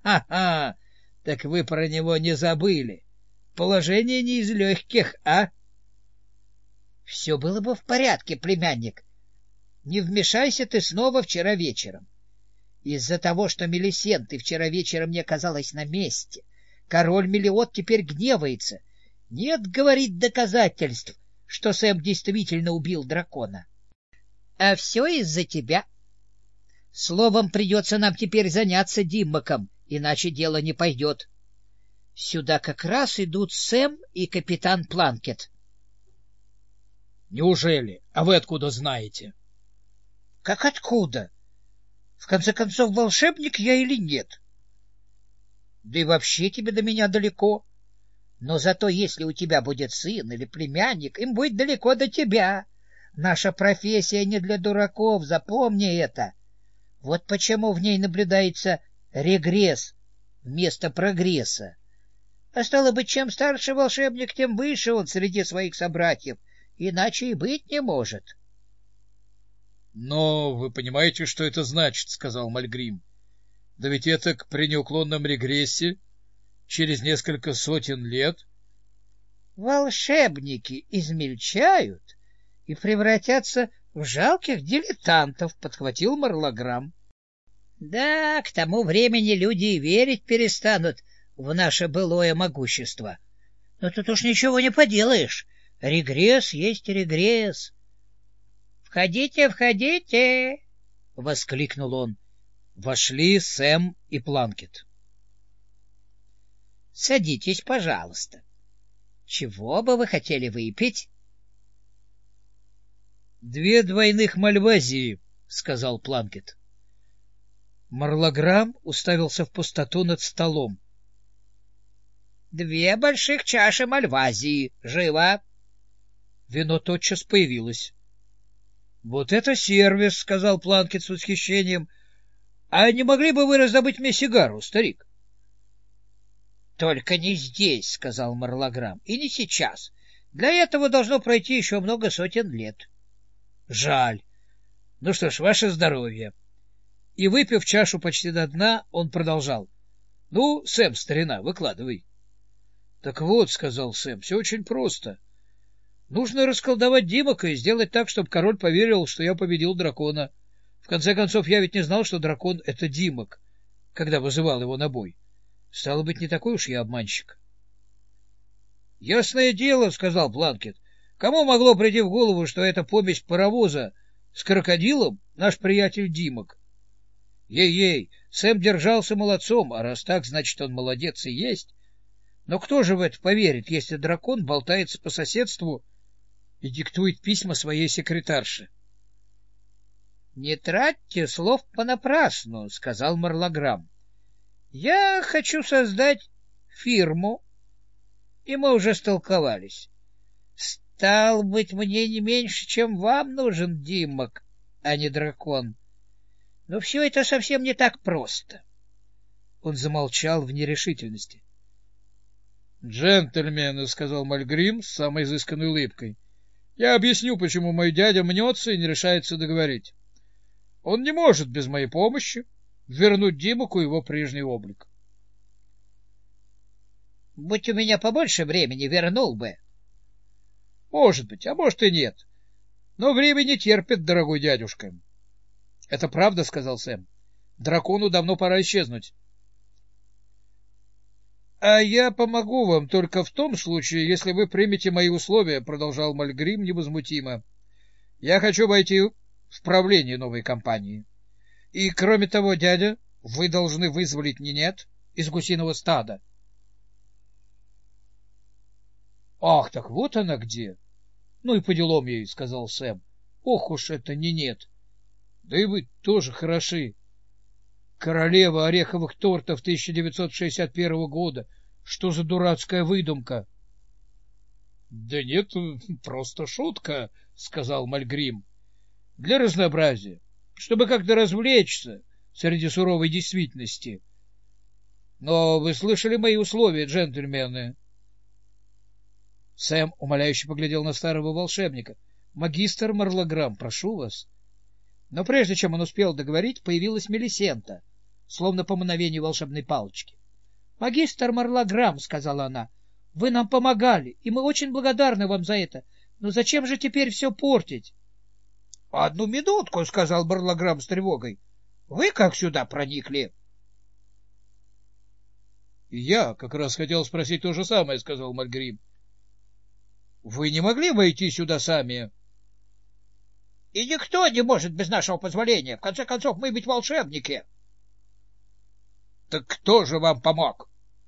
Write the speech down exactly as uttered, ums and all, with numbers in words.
Ха-ха! Так вы про него не забыли. Положение не из легких, а? Все было бы в порядке, племянник. Не вмешайся ты снова вчера вечером. Из-за того, что Мелисенты вчера вечером не оказалась на месте, король Мелиот теперь гневается. Нет, говорит, доказательств, что Сэм действительно убил дракона. А все из-за тебя. Словом, придется нам теперь заняться Диммаком, иначе дело не пойдет. Сюда как раз идут Сэм и капитан Планкет. — Неужели? А вы откуда знаете? — Как откуда? В конце концов, волшебник я или нет? Да и вообще тебе до меня далеко. Но зато если у тебя будет сын или племянник, им будет далеко до тебя. Наша профессия не для дураков, запомни это. Вот почему в ней наблюдается регресс вместо прогресса. А стало быть, чем старше волшебник, тем выше он среди своих собратьев, иначе и быть не может. — Но вы понимаете, что это значит, — сказал Мальгрим. — Да ведь это при неуклонном регрессе через несколько сотен лет. — Волшебники измельчают и превратятся в жалких дилетантов, — подхватил Марлограмм. — Да, к тому времени люди и верить перестанут в наше былое могущество. Но тут уж ничего не поделаешь. Регресс есть регресс. — Входите, входите! — воскликнул он. Вошли Сэм и Планкет. — Садитесь, пожалуйста. Чего бы вы хотели выпить? — Две двойных мальвазии, — сказал Планкет. Марлограмм уставился в пустоту над столом. — Две больших чаши мальвазии. Живо! Вино тотчас появилось. — Вот это сервис, — сказал Планкет с восхищением. — А не могли бы вы раздобыть мне сигару, старик? — Только не здесь, — сказал Марлограмм, — и не сейчас. Для этого должно пройти еще много сотен лет. — Жаль. Ну что ж, ваше здоровье. И, выпив чашу почти до дна, он продолжал. — Ну, Сэм, старина, выкладывай. — Так вот, — сказал Сэм, — все очень просто. Нужно расколдовать Димака и сделать так, чтобы король поверил, что я победил дракона. В конце концов, я ведь не знал, что дракон — это Димак, когда вызывал его на бой. Стало быть, не такой уж я обманщик. — Ясное дело, — сказал Планкет. — Кому могло прийти в голову, что эта помесь паровоза с крокодилом — наш приятель Димак? Ей-ей, Сэм держался молодцом, а раз так, значит, он молодец и есть. Но кто же в это поверит, если дракон болтается по соседству и диктует письма своей секретарше? — Не тратьте слов понапрасну, — сказал Марлограмм. — Я хочу создать фирму, и мы уже столковались. Стал быть, мне не меньше, чем вам нужен Диммак, а не дракон. Но все это совсем не так просто. Он замолчал в нерешительности. — Джентльмены, — сказал Мальгрим с самой изысканной улыбкой, — я объясню, почему мой дядя мнется и не решается договорить. Он не может без моей помощи вернуть Димаку его прежний облик. — Будь у меня побольше времени, вернул бы. — Может быть, а может и нет. Но время не терпит, дорогой дядюшка. — Это правда, — сказал Сэм. — Дракону давно пора исчезнуть. — А я помогу вам только в том случае, если вы примете мои условия, — продолжал Мальгрим невозмутимо. — Я хочу войти в правление новой компании. И, кроме того, дядя, вы должны вызволить Нинет из гусиного стада. — Ах, так вот она где! — Ну и по делам ей, — сказал Сэм. — Ох уж это Нинет! Да и вы тоже хороши. Королева ореховых тортов тысяча девятьсот шестьдесят первого года. Что за дурацкая выдумка? — Да нет, просто шутка, — сказал Мальгрим. — Для разнообразия, чтобы как-то развлечься среди суровой действительности. Но вы слышали мои условия, джентльмены? Сэм умоляюще поглядел на старого волшебника. — Магистр Марлограмм, прошу вас. Но прежде чем он успел договорить, появилась Мелисента. словно по мановению волшебной палочки. — Магистр Марлаграм, — сказала она, — вы нам помогали, и мы очень благодарны вам за это. Но зачем же теперь все портить? — Одну минутку, — сказал Марлаграм с тревогой. — Вы как сюда проникли? — Я как раз хотел спросить то же самое, — сказал Мальгрим. — Вы не могли войти сюда сами? — И никто не может без нашего позволения. В конце концов, мы ведь волшебники. — Так кто же вам помог?